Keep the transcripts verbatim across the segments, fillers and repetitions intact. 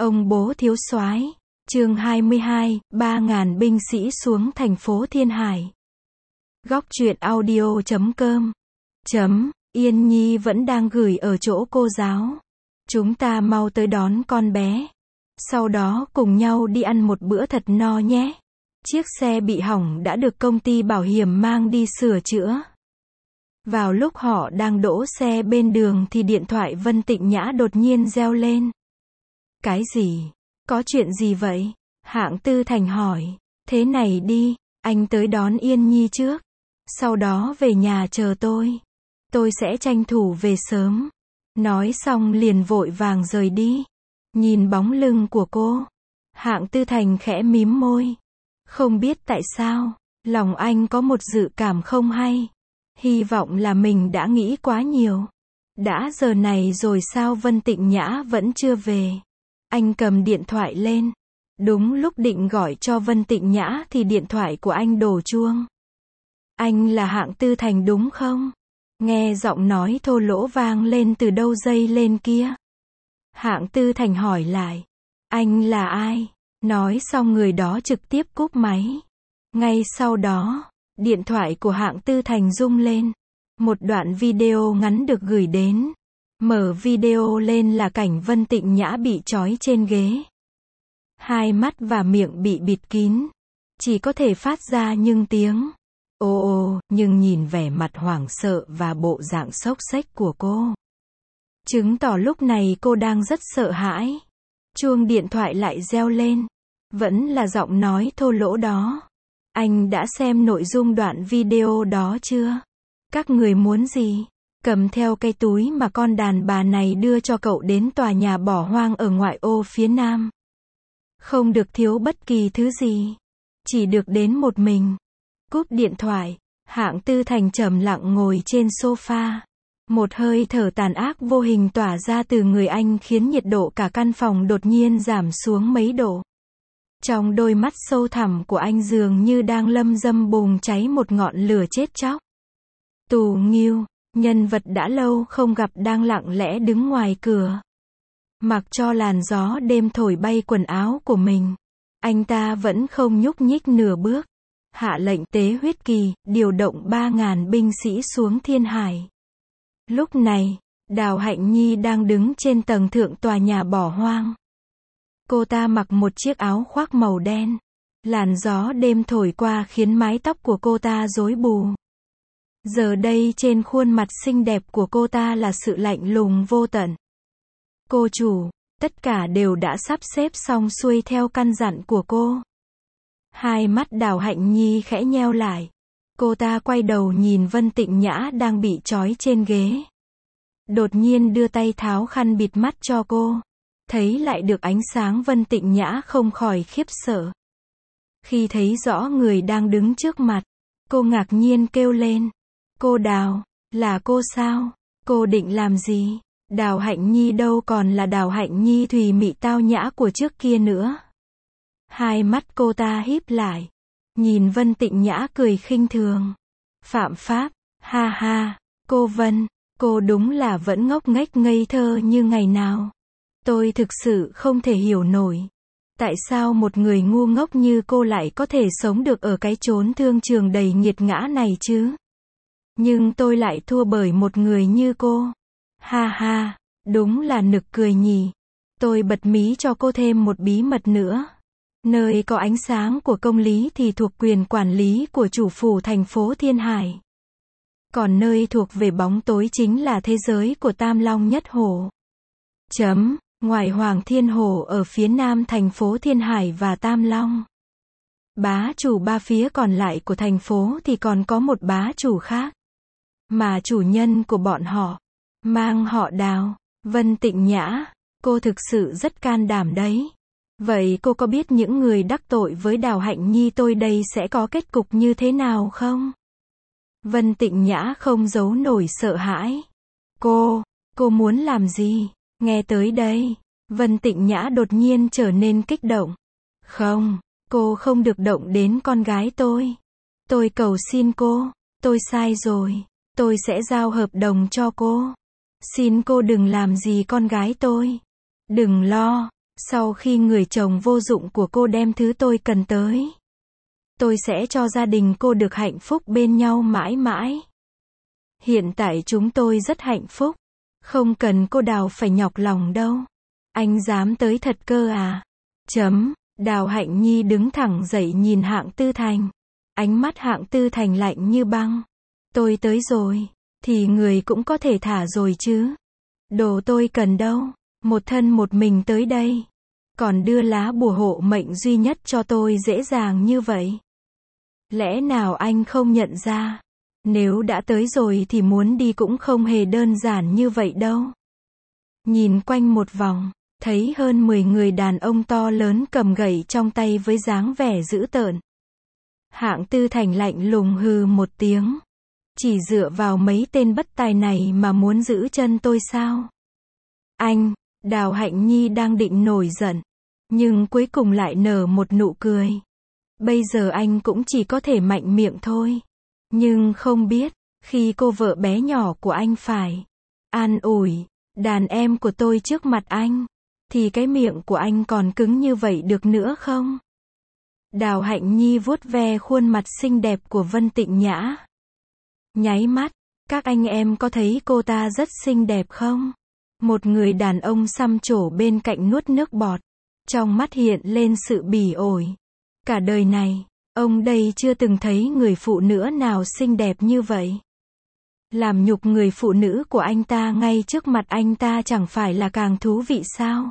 Ông bố thiếu soái. Chương hai mươi hai, ba ngàn binh sĩ xuống thành phố Thiên Hải. Góc truyện audio chấm com. Chấm, Yên Nhi vẫn đang gửi ở chỗ cô giáo. Chúng ta mau tới đón con bé. Sau đó cùng nhau đi ăn một bữa thật no nhé. Chiếc xe bị hỏng đã được công ty bảo hiểm mang đi sửa chữa. Vào lúc họ đang đỗ xe bên đường thì điện thoại Vân Tịnh Nhã đột nhiên reo lên. Cái gì? Có chuyện gì vậy? Hạng Tư Thành hỏi. Thế này đi, anh tới đón Yên Nhi trước. Sau đó về nhà chờ tôi. Tôi sẽ tranh thủ về sớm. Nói xong liền vội vàng rời đi. Nhìn bóng lưng của cô, Hạng Tư Thành khẽ mím môi. Không biết tại sao, lòng anh có một dự cảm không hay. Hy vọng là mình đã nghĩ quá nhiều. Đã giờ này rồi sao Vân Tịnh Nhã vẫn chưa về? Anh cầm điện thoại lên. Đúng lúc định gọi cho Vân Tịnh Nhã thì điện thoại của anh đổ chuông. Anh là Hạng Tư Thành đúng không? Nghe giọng nói thô lỗ vang lên từ đâu dây lên kia. Hạng Tư Thành hỏi lại. Anh là ai? Nói xong người đó trực tiếp cúp máy. Ngay sau đó, điện thoại của Hạng Tư Thành rung lên. Một đoạn video ngắn được gửi đến. Mở video lên là cảnh Vân Tịnh Nhã bị trói trên ghế. Hai mắt và miệng bị bịt kín. Chỉ có thể phát ra những tiếng ồ ồ, nhưng nhìn vẻ mặt hoảng sợ và bộ dạng xốc xếch của cô, chứng tỏ lúc này cô đang rất sợ hãi. Chuông điện thoại lại reo lên. Vẫn là giọng nói thô lỗ đó. Anh đã xem nội dung đoạn video đó chưa? Các người muốn gì? Cầm theo cái túi mà con đàn bà này đưa cho cậu đến tòa nhà bỏ hoang ở ngoại ô phía nam. Không được thiếu bất kỳ thứ gì. Chỉ được đến một mình. Cúp điện thoại, Hạng Tư Thành trầm lặng ngồi trên sofa. Một hơi thở tàn ác vô hình tỏa ra từ người anh khiến nhiệt độ cả căn phòng đột nhiên giảm xuống mấy độ. Trong đôi mắt sâu thẳm của anh dường như đang lâm dâm bùng cháy một ngọn lửa chết chóc. Tù Nghiêu, nhân vật đã lâu không gặp đang lặng lẽ đứng ngoài cửa. Mặc cho làn gió đêm thổi bay quần áo của mình, anh ta vẫn không nhúc nhích nửa bước. Hạ lệnh tế huyết kỳ, điều động ba ngàn binh sĩ xuống Thiên Hải. Lúc này, Đào Hạnh Nhi đang đứng trên tầng thượng tòa nhà bỏ hoang. Cô ta mặc một chiếc áo khoác màu đen. Làn gió đêm thổi qua khiến mái tóc của cô ta rối bù. Giờ đây trên khuôn mặt xinh đẹp của cô ta là sự lạnh lùng vô tận. Cô chủ, tất cả đều đã sắp xếp xong xuôi theo căn dặn của cô. Hai mắt Đào Hạnh Nhi khẽ nheo lại. Cô ta quay đầu nhìn Vân Tịnh Nhã đang bị trói trên ghế. Đột nhiên đưa tay tháo khăn bịt mắt cho cô. Thấy lại được ánh sáng Vân Tịnh Nhã không khỏi khiếp sợ. Khi thấy rõ người đang đứng trước mặt, cô ngạc nhiên kêu lên. Cô Đào, là cô sao? Cô định làm gì? Đào Hạnh Nhi đâu còn là Đào Hạnh Nhi thùy mị tao nhã của trước kia nữa. Hai mắt cô ta híp lại. Nhìn Vân Tịnh Nhã cười khinh thường. Phạm pháp, ha ha, cô Vân, cô đúng là vẫn ngốc nghếch ngây thơ như ngày nào. Tôi thực sự không thể hiểu nổi. Tại sao một người ngu ngốc như cô lại có thể sống được ở cái chốn thương trường đầy nghiệt ngã này chứ? Nhưng tôi lại thua bởi một người như cô. Ha ha, đúng là nực cười nhỉ. Tôi bật mí cho cô thêm một bí mật nữa. Nơi có ánh sáng của công lý thì thuộc quyền quản lý của chủ phủ thành phố Thiên Hải. Còn nơi thuộc về bóng tối chính là thế giới của Tam Long Nhất Hổ. Chấm, ngoài Hoàng Thiên Hổ ở phía nam thành phố Thiên Hải và Tam Long. Bá chủ ba phía còn lại của thành phố thì còn có một bá chủ khác. Mà chủ nhân của bọn họ, mang họ Đào, Vân Tịnh Nhã, cô thực sự rất can đảm đấy. Vậy cô có biết những người đắc tội với Đào Hạnh Nhi tôi đây sẽ có kết cục như thế nào không? Vân Tịnh Nhã không giấu nổi sợ hãi. Cô, cô muốn làm gì? Nghe tới đây, Vân Tịnh Nhã đột nhiên trở nên kích động. Không, cô không được động đến con gái tôi. Tôi cầu xin cô, tôi sai rồi, tôi sẽ giao hợp đồng cho cô. Xin cô đừng làm gì con gái tôi. Đừng lo, Sau khi người chồng vô dụng của cô đem thứ tôi cần tới, tôi sẽ cho gia đình cô được hạnh phúc bên nhau mãi mãi. Hiện tại chúng tôi rất hạnh phúc. Không cần cô Đào phải nhọc lòng đâu. Anh dám tới thật cơ à? Chấm. Đào Hạnh Nhi đứng thẳng dậy nhìn Hạng Tư Thành. Ánh mắt Hạng Tư Thành lạnh như băng. Tôi tới rồi, thì người cũng có thể thả rồi chứ. Đồ tôi cần đâu, một thân một mình tới đây. Còn đưa lá bùa hộ mệnh duy nhất cho tôi dễ dàng như vậy. Lẽ nào anh không nhận ra? Nếu đã tới rồi thì muốn đi cũng không hề đơn giản như vậy đâu. Nhìn quanh một vòng, thấy hơn mười người đàn ông to lớn cầm gậy trong tay với dáng vẻ dữ tợn. Hạng Tư Thành lạnh lùng hừ một tiếng. Chỉ dựa vào mấy tên bất tài này mà muốn giữ chân tôi sao? Anh, Đào Hạnh Nhi đang định nổi giận, nhưng cuối cùng lại nở một nụ cười. Bây giờ anh cũng chỉ có thể mạnh miệng thôi. Nhưng không biết, khi cô vợ bé nhỏ của anh phải an ủi đàn em của tôi trước mặt anh, thì cái miệng của anh còn cứng như vậy được nữa không? Đào Hạnh Nhi vuốt ve khuôn mặt xinh đẹp của Vân Tịnh Nhã. Nháy mắt, các anh em có thấy cô ta rất xinh đẹp không? Một người đàn ông xăm trổ bên cạnh nuốt nước bọt. Trong mắt hiện lên sự bỉ ổi. Cả đời này, ông đây chưa từng thấy người phụ nữ nào xinh đẹp như vậy. Làm nhục người phụ nữ của anh ta ngay trước mặt anh ta chẳng phải là càng thú vị sao?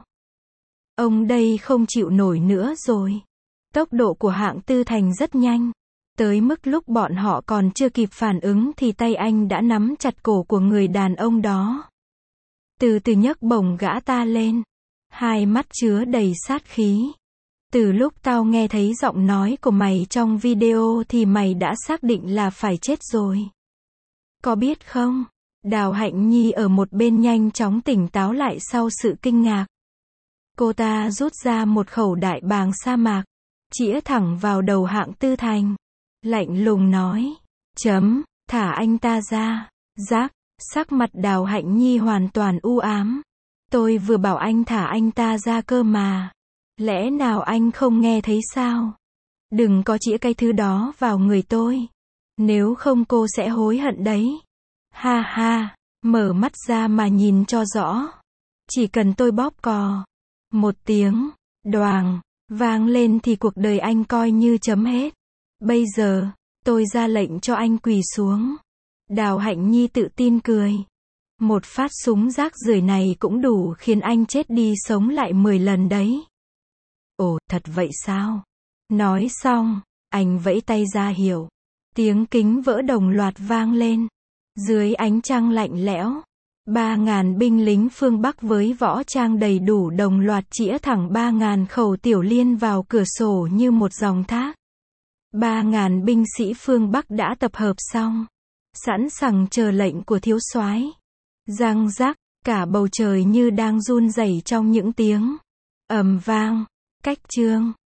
Ông đây không chịu nổi nữa rồi. Tốc độ của Hạng Tư Thành rất nhanh. Tới mức lúc bọn họ còn chưa kịp phản ứng thì tay anh đã nắm chặt cổ của người đàn ông đó. Từ từ nhấc bổng gã ta lên. Hai mắt chứa đầy sát khí. Từ lúc tao nghe thấy giọng nói của mày trong video thì mày đã xác định là phải chết rồi. Có biết không? Đào Hạnh Nhi ở một bên nhanh chóng tỉnh táo lại sau sự kinh ngạc. Cô ta rút ra một khẩu đại bàng sa mạc, chĩa thẳng vào đầu Hạng Tư Thành. Lạnh lùng nói. Chấm, thả anh ta ra. Rác, sắc mặt Đào Hạnh Nhi hoàn toàn u ám. Tôi vừa bảo anh thả anh ta ra cơ mà. Lẽ nào anh không nghe thấy sao? Đừng có chĩa cái thứ đó vào người tôi. Nếu không cô sẽ hối hận đấy. Ha ha, mở mắt ra mà nhìn cho rõ. Chỉ cần tôi bóp cò. Một tiếng, đoàng, vang lên thì cuộc đời anh coi như chấm hết. Bây giờ, tôi ra lệnh cho anh quỳ xuống. Đào Hạnh Nhi tự tin cười. Một phát súng rác rưởi này cũng đủ khiến anh chết đi sống lại mười lần đấy. Ồ, thật vậy sao? Nói xong, anh vẫy tay ra hiệu. Tiếng kính vỡ đồng loạt vang lên. Dưới ánh trăng lạnh lẽo, ba ngàn binh lính phương Bắc với võ trang đầy đủ đồng loạt chĩa thẳng ba ngàn khẩu tiểu liên vào cửa sổ như một dòng thác. Ba ngàn binh sĩ phương Bắc đã tập hợp xong, sẵn sàng chờ lệnh của thiếu soái. Răng rắc, cả bầu trời như đang run rẩy trong những tiếng ầm vang. Cách chương